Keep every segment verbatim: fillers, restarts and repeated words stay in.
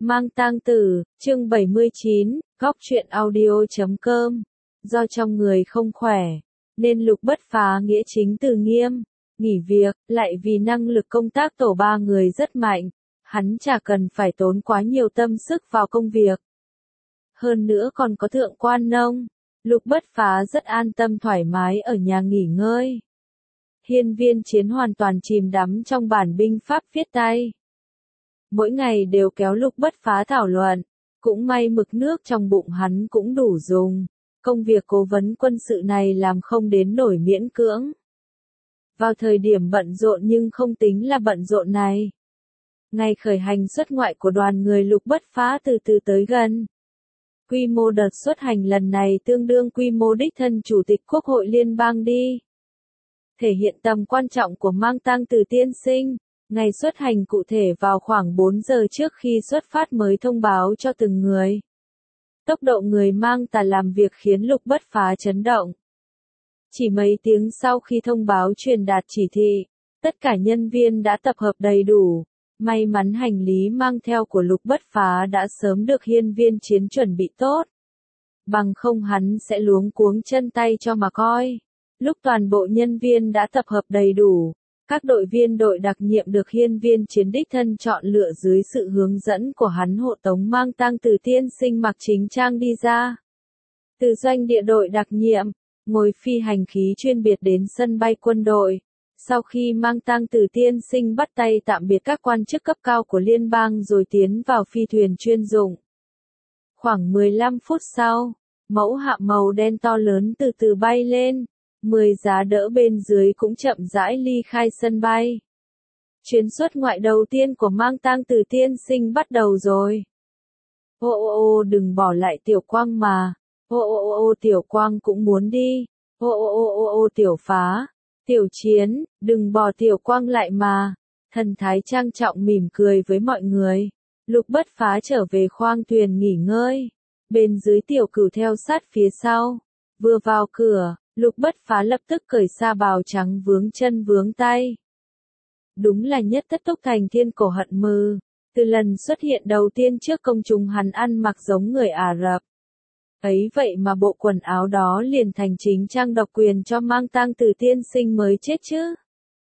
Mang tang tử, chương bảy mươi chín, góc truyện audio chấm com. Do trong người không khỏe, nên Lục Bất Phá nghĩa chính từ nghiêm, nghỉ việc, lại vì năng lực công tác tổ ba người rất mạnh, hắn chả cần phải tốn quá nhiều tâm sức vào công việc. Hơn nữa còn có thượng quan nông, Lục Bất Phá rất an tâm thoải mái ở nhà nghỉ ngơi. Hiên Viên Chiến hoàn toàn chìm đắm trong bản binh pháp viết tay. Mỗi ngày đều kéo Lục Bất Phá thảo luận, cũng may mực nước trong bụng hắn cũng đủ dùng, công việc cố vấn quân sự này làm không đến nổi miễn cưỡng. Vào thời điểm bận rộn nhưng không tính là bận rộn này. Ngày khởi hành xuất ngoại của đoàn người Lục Bất Phá từ từ tới gần. Quy mô đợt xuất hành lần này tương đương quy mô đích thân Chủ tịch Quốc hội Liên bang đi. Thể hiện tầm quan trọng của mang tang từ tiên sinh. Ngày xuất hành cụ thể vào khoảng bốn giờ trước khi xuất phát mới thông báo cho từng người. Tốc độ người mang tà làm việc khiến Lục Bất Phá chấn động. Chỉ mấy tiếng sau khi thông báo truyền đạt chỉ thị, tất cả nhân viên đã tập hợp đầy đủ. May mắn hành lý mang theo của Lục Bất Phá đã sớm được Hiên Viên Chiến chuẩn bị tốt. Bằng không hắn sẽ luống cuống chân tay cho mà coi. Lúc toàn bộ nhân viên đã tập hợp đầy đủ, các đội viên đội đặc nhiệm được Hiên Viên Chiến đích thân chọn lựa dưới sự hướng dẫn của hắn hộ tống mang tang từ tiên sinh mặc chính trang đi ra. Từ doanh địa đội đặc nhiệm, ngồi phi hành khí chuyên biệt đến sân bay quân đội. Sau khi mang tang từ tiên sinh bắt tay tạm biệt các quan chức cấp cao của liên bang rồi tiến vào phi thuyền chuyên dụng. Khoảng mười lăm phút sau, mẫu hạm màu đen to lớn từ từ bay lên. Mười giá đỡ bên dưới cũng chậm rãi ly khai sân bay. Chuyến xuất ngoại đầu tiên của mang tang từ tiên sinh bắt đầu rồi. Ô ô ô đừng bỏ lại Tiểu Quang mà. Ô ô ô ô Tiểu Quang cũng muốn đi. Ô ô ô ô ô Tiểu Phá. Tiểu Chiến, đừng bỏ Tiểu Quang lại mà. Thần thái trang trọng mỉm cười với mọi người. Lục Bất Phá trở về khoang thuyền nghỉ ngơi. Bên dưới Tiểu Cửu theo sát phía sau. Vừa vào cửa, Lục Bất Phá lập tức cởi sa bào trắng vướng chân vướng tay. Đúng là nhất tất túc thành thiên cổ hận mư. Từ lần xuất hiện đầu tiên trước công chúng hắn ăn mặc giống người Ả Rập. Ấy vậy mà bộ quần áo đó liền thành chính trang độc quyền cho mang tang từ tiên sinh mới chết chứ.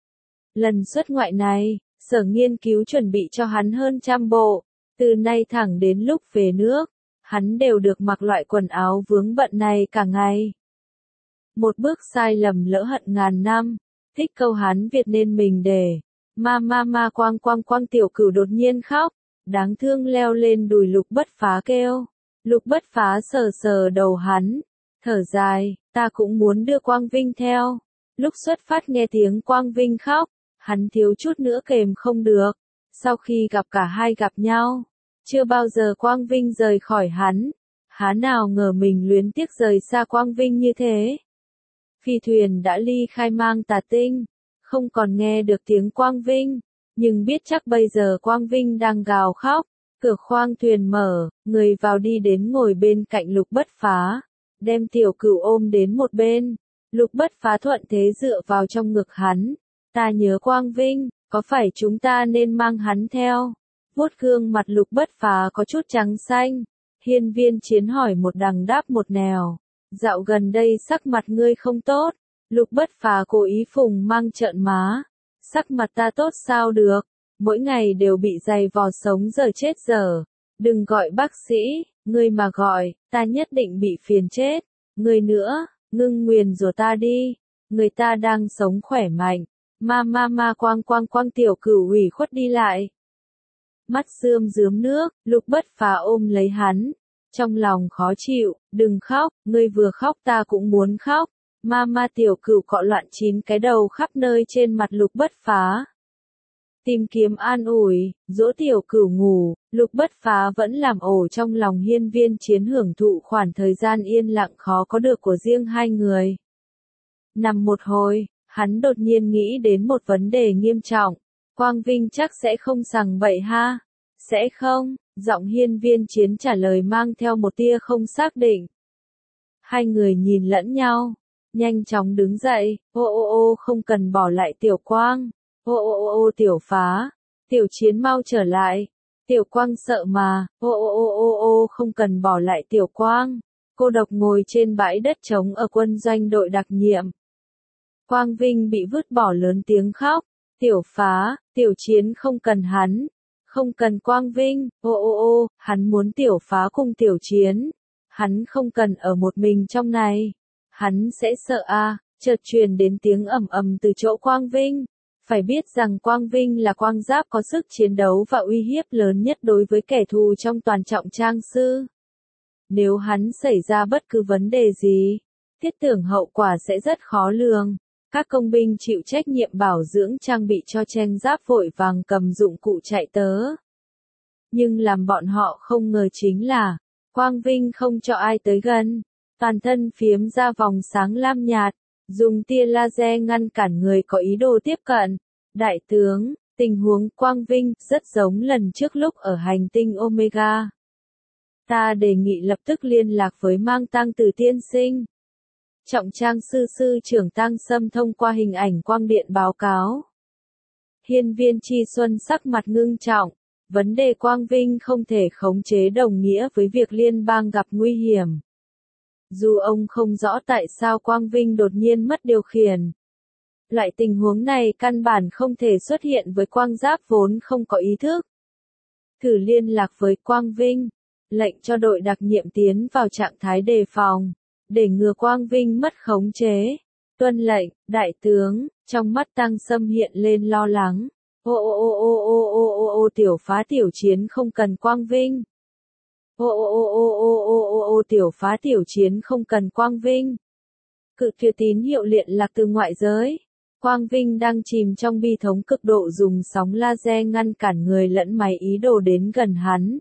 Lần xuất ngoại này, sở nghiên cứu chuẩn bị cho hắn hơn trăm bộ. Từ nay thẳng đến lúc về nước, hắn đều được mặc loại quần áo vướng bận này cả ngày. Một bước sai lầm lỡ hận ngàn năm, thích câu Hán Việt nên mình để. Ma ma ma quang quang quang Tiểu Cửu đột nhiên khóc, đáng thương leo lên đùi Lục Bất Phá kêu. Lục Bất Phá sờ sờ đầu hắn, thở dài, ta cũng muốn đưa Quang Vinh theo. Lúc xuất phát nghe tiếng Quang Vinh khóc, hắn thiếu chút nữa kềm không được. Sau khi gặp cả hai gặp nhau, chưa bao giờ Quang Vinh rời khỏi hắn. Há nào ngờ mình luyến tiếc rời xa Quang Vinh như thế. Phi thuyền đã ly khai mang tà tinh, không còn nghe được tiếng Quang Vinh, nhưng biết chắc bây giờ Quang Vinh đang gào khóc. Cửa khoang thuyền mở, người vào đi đến ngồi bên cạnh Lục Bất Phá, đem Tiểu Cửu ôm đến một bên. Lục Bất Phá thuận thế dựa vào trong ngực hắn. Ta nhớ Quang Vinh, có phải chúng ta nên mang hắn theo? Vuốt gương mặt Lục Bất Phá có chút trắng xanh. Hiên Viên Chiến hỏi một đằng đáp một nẻo. Dạo gần đây sắc mặt ngươi không tốt. Lục Bất Phá cố ý phùng mang trợn má. Sắc mặt ta tốt sao được, mỗi ngày đều bị giày vò sống giờ chết giờ. Đừng gọi bác sĩ, ngươi mà gọi, ta nhất định bị phiền chết. Ngươi nữa, ngưng nguyền rủa ta đi, người ta đang sống khỏe mạnh. Ma ma ma quang quang quang Tiểu Cửu ủy khuất đi lại. Mắt rơm rớm nước, Lục Bất Phá ôm lấy hắn. Trong lòng khó chịu, đừng khóc, ngươi vừa khóc ta cũng muốn khóc. Ma ma Tiểu Cửu cọ loạn chín cái đầu khắp nơi trên mặt Lục Bất Phá. Tìm kiếm an ủi, dỗ Tiểu Cửu ngủ, Lục Bất Phá vẫn làm ổ trong lòng Hiên Viên Chiến hưởng thụ khoảng thời gian yên lặng khó có được của riêng hai người. Nằm một hồi, hắn đột nhiên nghĩ đến một vấn đề nghiêm trọng. Quang Vinh chắc sẽ không sằng bậy ha? Sẽ không, giọng Hiên Viên Chiến trả lời mang theo một tia không xác định. Hai người nhìn lẫn nhau, nhanh chóng đứng dậy. Ô ô ô không cần bỏ lại Tiểu Quang. Ô ô ô ô Tiểu Phá, Tiểu Chiến mau trở lại. Tiểu Quang sợ mà, ô ô ô ô ô không cần bỏ lại Tiểu Quang. Cô độc ngồi trên bãi đất trống ở quân doanh đội đặc nhiệm. Quang Vinh bị vứt bỏ lớn tiếng khóc. Tiểu Phá, Tiểu Chiến không cần hắn. Không cần Quang Vinh, ô ô ô, hắn muốn Tiểu Phá cùng Tiểu Chiến. Hắn không cần ở một mình trong này. Hắn sẽ sợ à, chợt truyền đến tiếng ầm ầm từ chỗ Quang Vinh. Phải biết rằng Quang Vinh là quang giáp có sức chiến đấu và uy hiếp lớn nhất đối với kẻ thù trong toàn trọng trang sư. Nếu hắn xảy ra bất cứ vấn đề gì, thiết tưởng hậu quả sẽ rất khó lường. Các công binh chịu trách nhiệm bảo dưỡng trang bị cho tranh giáp vội vàng cầm dụng cụ chạy tớ. Nhưng làm bọn họ không ngờ chính là, Quang Vinh không cho ai tới gần. Toàn thân phiếm ra vòng sáng lam nhạt, dùng tia laser ngăn cản người có ý đồ tiếp cận. Đại tướng, tình huống Quang Vinh rất giống lần trước lúc ở hành tinh Omega. Ta đề nghị lập tức liên lạc với Mang Tăng Từ tiên sinh. Trọng trang sư sư trưởng Tăng Sâm thông qua hình ảnh quang điện báo cáo. Hiên Viên Chi Xuân sắc mặt ngưng trọng. Vấn đề Quang Vinh không thể khống chế đồng nghĩa với việc liên bang gặp nguy hiểm. Dù ông không rõ tại sao Quang Vinh đột nhiên mất điều khiển. Loại tình huống này căn bản không thể xuất hiện với quang giáp vốn không có ý thức. Thử liên lạc với Quang Vinh, lệnh cho đội đặc nhiệm tiến vào trạng thái đề phòng, để ngừa Quang Vinh mất khống chế. Tuân lệnh, đại tướng, trong mắt Tăng Sâm hiện lên lo lắng. Ô ô ô ô ô ô ô ô Tiểu Phá Tiểu Chiến không cần Quang Vinh. Ô ô ô ô ô ô ô ô Tiểu Phá Tiểu Chiến không cần Quang Vinh. Cự tuyệt tín hiệu liên lạc từ ngoại giới. Quang Vinh đang chìm trong bi thống cực độ dùng sóng laser ngăn cản người lẫn máy ý đồ đến gần hắn.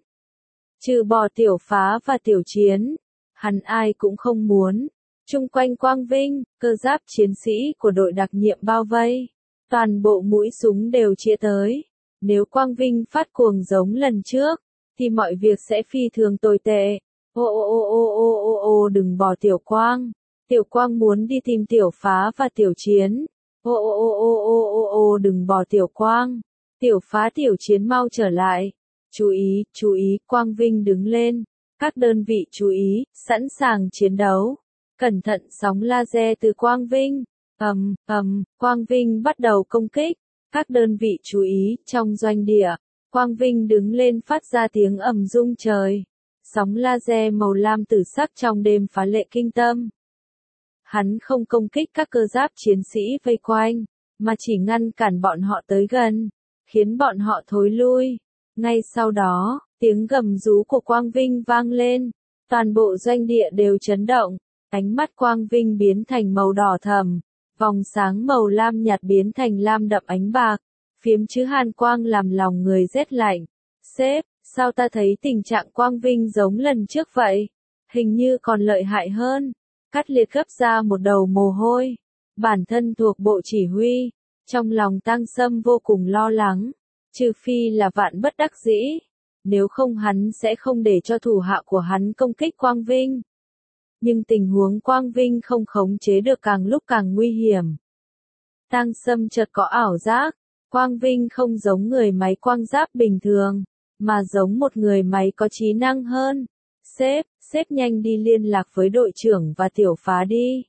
Trừ bỏ Tiểu Phá và Tiểu Chiến, hắn ai cũng không muốn. Chung quanh Quang Vinh, cơ giáp chiến sĩ của đội đặc nhiệm bao vây. Toàn bộ mũi súng đều chĩa tới. Nếu Quang Vinh phát cuồng giống lần trước, thì mọi việc sẽ phi thường tồi tệ. Ô ô ô ô ô ô ô đừng bỏ Tiểu Quang. Tiểu Quang muốn đi tìm Tiểu Phá và Tiểu Chiến. Ô ô ô ô ô ô ô đừng bỏ Tiểu Quang. Tiểu Phá Tiểu Chiến mau trở lại. Chú ý, chú ý, Quang Vinh đứng lên. Các đơn vị chú ý, sẵn sàng chiến đấu. Cẩn thận sóng laser từ Quang Vinh. Ầm, ầm, Quang Vinh bắt đầu công kích. Các đơn vị chú ý, trong doanh địa. Quang Vinh đứng lên phát ra tiếng ầm rung trời. Sóng laser màu lam tử sắc trong đêm phá lệ kinh tâm. Hắn không công kích các cơ giáp chiến sĩ vây quanh, mà chỉ ngăn cản bọn họ tới gần, khiến bọn họ thối lui. Ngay sau đó, tiếng gầm rú của Quang Vinh vang lên, toàn bộ doanh địa đều chấn động, ánh mắt Quang Vinh biến thành màu đỏ thẫm, vòng sáng màu lam nhạt biến thành lam đậm ánh bạc, phiếm chữ hàn quang làm lòng người rét lạnh. Sếp, sao ta thấy tình trạng Quang Vinh giống lần trước vậy? Hình như còn lợi hại hơn. Cát Liệt gấp ra một đầu mồ hôi. Bản thân thuộc bộ chỉ huy. Trong lòng Tăng Sâm vô cùng lo lắng. Trừ phi là vạn bất đắc dĩ. Nếu không hắn sẽ không để cho thủ hạ của hắn công kích Quang Vinh. Nhưng tình huống Quang Vinh không khống chế được càng lúc càng nguy hiểm. Tăng Sâm chợt có ảo giác. Quang Vinh không giống người máy quang giáp bình thường, mà giống một người máy có trí năng hơn. Sếp, sếp nhanh đi liên lạc với đội trưởng và Tiểu Phá đi.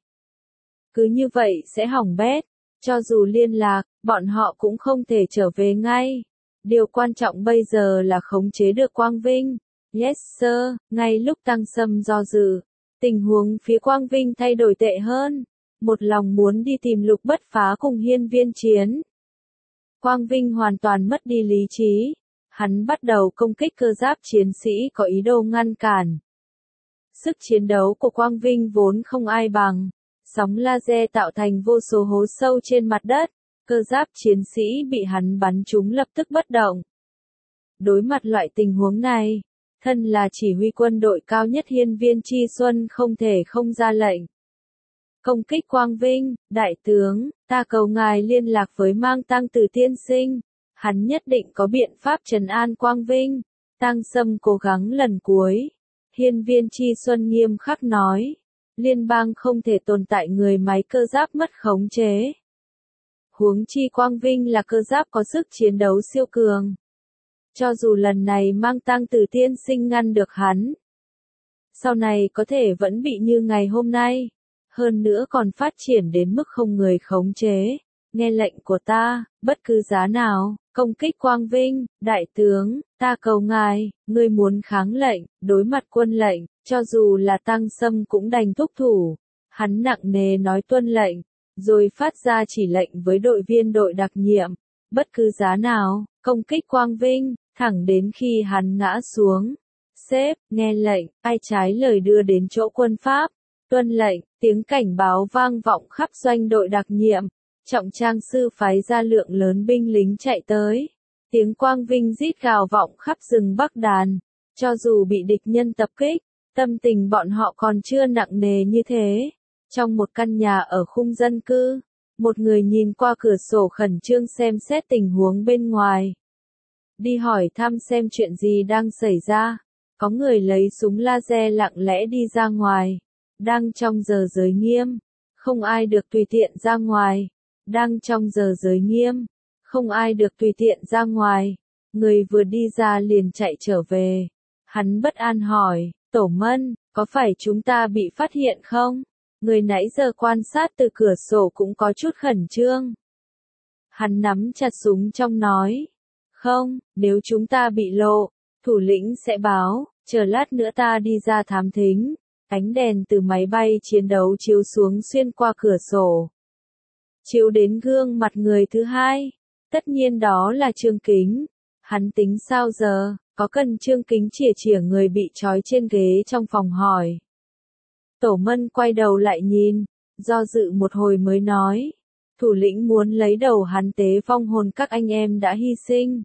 Cứ như vậy sẽ hỏng bét. Cho dù liên lạc, bọn họ cũng không thể trở về ngay. Điều quan trọng bây giờ là khống chế được Quang Vinh. Yes sir, ngay lúc Tăng Sâm do dự, tình huống phía Quang Vinh thay đổi tệ hơn. Một lòng muốn đi tìm Lục Bất Phá cùng Hiên Viên Chiến. Quang Vinh hoàn toàn mất đi lý trí. Hắn bắt đầu công kích cơ giáp chiến sĩ có ý đồ ngăn cản. Sức chiến đấu của Quang Vinh vốn không ai bằng. Sóng laser tạo thành vô số hố sâu trên mặt đất. Cơ giáp chiến sĩ bị hắn bắn trúng lập tức bất động. Đối mặt loại tình huống này, thân là chỉ huy quân đội cao nhất Hiên Viên Chi Xuân không thể không ra lệnh. Công kích Quang Vinh, đại tướng, ta cầu ngài liên lạc với Mang Tăng Từ tiên sinh. Hắn nhất định có biện pháp trấn an Quang Vinh. Tăng Sâm cố gắng lần cuối. Hiên Viên Chi Xuân nghiêm khắc nói. Liên bang không thể tồn tại người máy cơ giáp mất khống chế. Huống chi Quang Vinh là cơ giáp có sức chiến đấu siêu cường. cho dù lần này mang tang từ tiên sinh ngăn được hắn, sau này có thể vẫn bị như ngày hôm nay, hơn nữa còn phát triển đến mức không người khống chế. Nghe lệnh của ta, bất cứ giá nào, công kích Quang Vinh, đại tướng, ta cầu ngài, ngươi muốn kháng lệnh, đối mặt quân lệnh, cho dù là Tăng Sâm cũng đành thúc thủ. Hắn nặng nề nói tuân lệnh, rồi phát ra chỉ lệnh với đội viên đội đặc nhiệm, bất cứ giá nào, công kích Quang Vinh, thẳng đến khi hắn ngã xuống. Sếp, nghe lệnh, ai trái lời đưa đến chỗ quân Pháp, tuân lệnh, tiếng cảnh báo vang vọng khắp doanh đội đặc nhiệm. Trọng trang sư phái ra lượng lớn binh lính chạy tới. Tiếng Quang Vinh rít gào vọng khắp rừng Bắc Đàn. Cho dù bị địch nhân tập kích, tâm tình bọn họ còn chưa nặng nề như thế. Trong một căn nhà ở khung dân cư, một người nhìn qua cửa sổ khẩn trương xem xét tình huống bên ngoài. Đi hỏi thăm xem chuyện gì đang xảy ra. Có người lấy súng laser lặng lẽ đi ra ngoài. Đang trong giờ giới nghiêm, không ai được tùy tiện ra ngoài. Đang trong giờ giới nghiêm, không ai được tùy tiện ra ngoài. Người vừa đi ra liền chạy trở về. Hắn bất an hỏi, Tổ Mân, có phải chúng ta bị phát hiện không? Người nãy giờ quan sát từ cửa sổ cũng có chút khẩn trương. Hắn nắm chặt súng trong nói, không, nếu chúng ta bị lộ, thủ lĩnh sẽ báo, chờ lát nữa ta đi ra thám thính. Ánh đèn từ máy bay chiến đấu chiếu xuống xuyên qua cửa sổ, chiếu đến gương mặt người thứ hai. Tất nhiên đó là Trương Kính. Hắn tính sao giờ, có cần Trương Kính chìa chìa người bị trói trên ghế trong phòng hỏi. Tổ Mân quay đầu lại nhìn, do dự một hồi mới nói, thủ lĩnh muốn lấy đầu hắn tế vong hồn các anh em đã hy sinh,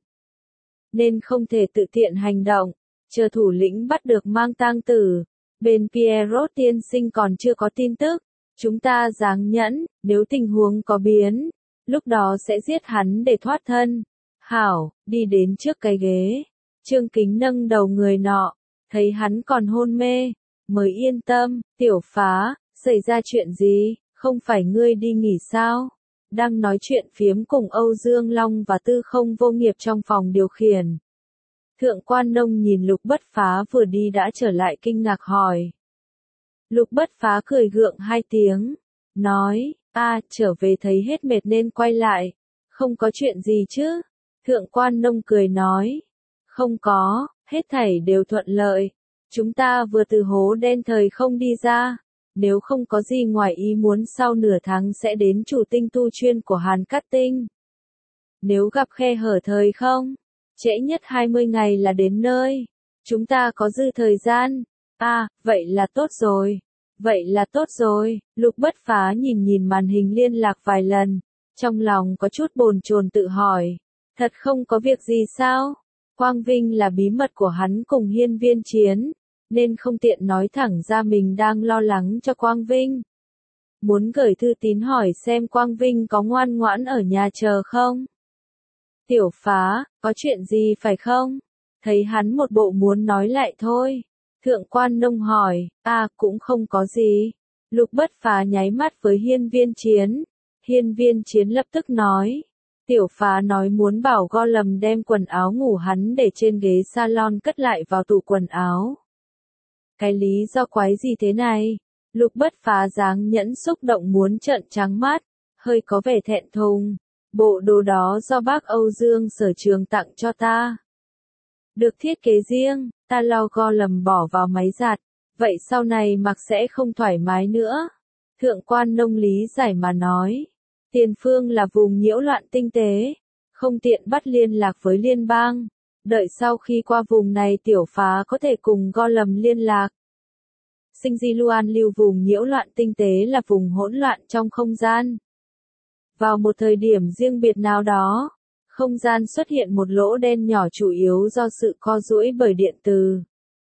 nên không thể tự tiện hành động, chờ thủ lĩnh bắt được mang tang tử. Bên Pierrot tiên sinh còn chưa có tin tức. Chúng ta dáng nhẫn, nếu tình huống có biến, lúc đó sẽ giết hắn để thoát thân. Hảo, đi đến trước cái ghế. Trương Kính nâng đầu người nọ, thấy hắn còn hôn mê, mới yên tâm. Tiểu Phá, xảy ra chuyện gì, không phải ngươi đi nghỉ sao? Đang nói chuyện phiếm cùng Âu Dương Long và Tư Không Vô Nghiệp trong phòng điều khiển. Thượng Quan Nông nhìn Lục Bất Phá vừa đi đã trở lại kinh ngạc hỏi. Lục Bất Phá cười gượng hai tiếng, nói, a, trở về thấy hết mệt nên quay lại, không có chuyện gì chứ? Thượng Quan Nông cười nói, không có, hết thảy đều thuận lợi, chúng ta vừa từ hố đen thời không đi ra, nếu không có gì ngoài ý muốn sau nửa tháng sẽ đến chủ tinh tu chuyên của Hàn Cát Tinh. Nếu gặp khe hở thời không, trễ nhất hai mươi ngày là đến nơi, chúng ta có dư thời gian. À, vậy là tốt rồi. Vậy là tốt rồi. Lục Bất Phá nhìn nhìn màn hình liên lạc vài lần. Trong lòng có chút bồn chồn tự hỏi. Thật không có việc gì sao? Quang Vinh là bí mật của hắn cùng Hiên Viên Chiến. Nên không tiện nói thẳng ra mình đang lo lắng cho Quang Vinh. Muốn gửi thư tín hỏi xem Quang Vinh có ngoan ngoãn ở nhà chờ không? Tiểu Phá, có chuyện gì phải không? Thấy hắn một bộ muốn nói lại thôi. Thượng Quan Nông hỏi, à cũng không có gì. Lục Bất Phá nháy mắt với Hiên Viên Chiến. Hiên Viên Chiến lập tức nói. Tiểu Phá nói muốn bảo Gollum đem quần áo ngủ hắn để trên ghế salon cất lại vào tủ quần áo. Cái lý do quái gì thế này? Lục Bất Phá dáng nhẫn xúc động muốn trợn trắng mắt, hơi có vẻ thẹn thùng. Bộ đồ đó do bác Âu Dương Sở Trường tặng cho ta. Được thiết kế riêng, ta lo Gollum bỏ vào máy giặt, vậy sau này mặc sẽ không thoải mái nữa. Thượng Quan Nông lý giải mà nói. Tiền phương là vùng nhiễu loạn tinh tế, không tiện bắt liên lạc với liên bang. Đợi sau khi qua vùng này Tiểu Phá có thể cùng Gollum liên lạc. Sinh Di Luan lưu vùng nhiễu loạn tinh tế là vùng hỗn loạn trong không gian. Vào một thời điểm riêng biệt nào đó, không gian xuất hiện một lỗ đen nhỏ chủ yếu do sự co duỗi bởi điện từ.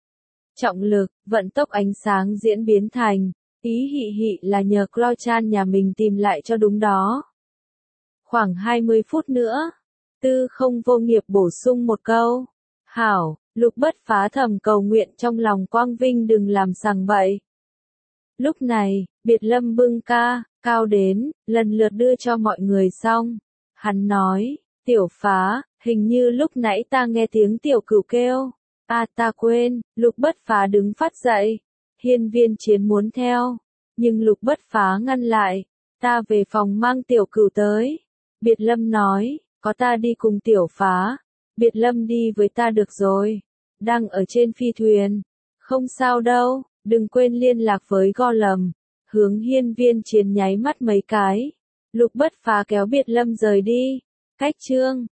Trọng lực, vận tốc ánh sáng diễn biến thành, ý hị hị là nhờ Clochan nhà mình tìm lại cho đúng đó. Khoảng hai mươi phút nữa, Tư Không Vô Nghiệp bổ sung một câu. Hảo, Lục Bất Phá thầm cầu nguyện trong lòng Quang Vinh đừng làm sằng bậy. Lúc này, Biệt Lâm bưng ca, cao đến, lần lượt đưa cho mọi người xong. Hắn nói, Tiểu Phá, Hình như lúc nãy ta nghe tiếng tiểu cửu kêu. À ta quên, Lục Bất Phá đứng phát dậy. Hiên Viên Chiến muốn theo, nhưng Lục Bất Phá ngăn lại. Ta về phòng mang tiểu cửu tới. Biệt Lâm nói, có ta đi cùng tiểu phá. Biệt Lâm đi với ta được rồi. Đang ở trên phi thuyền. Không sao đâu, đừng quên liên lạc với Gollum. Hướng Hiên Viên Chiến nháy mắt mấy cái. Lục Bất Phá kéo Biệt Lâm rời đi. Cách chương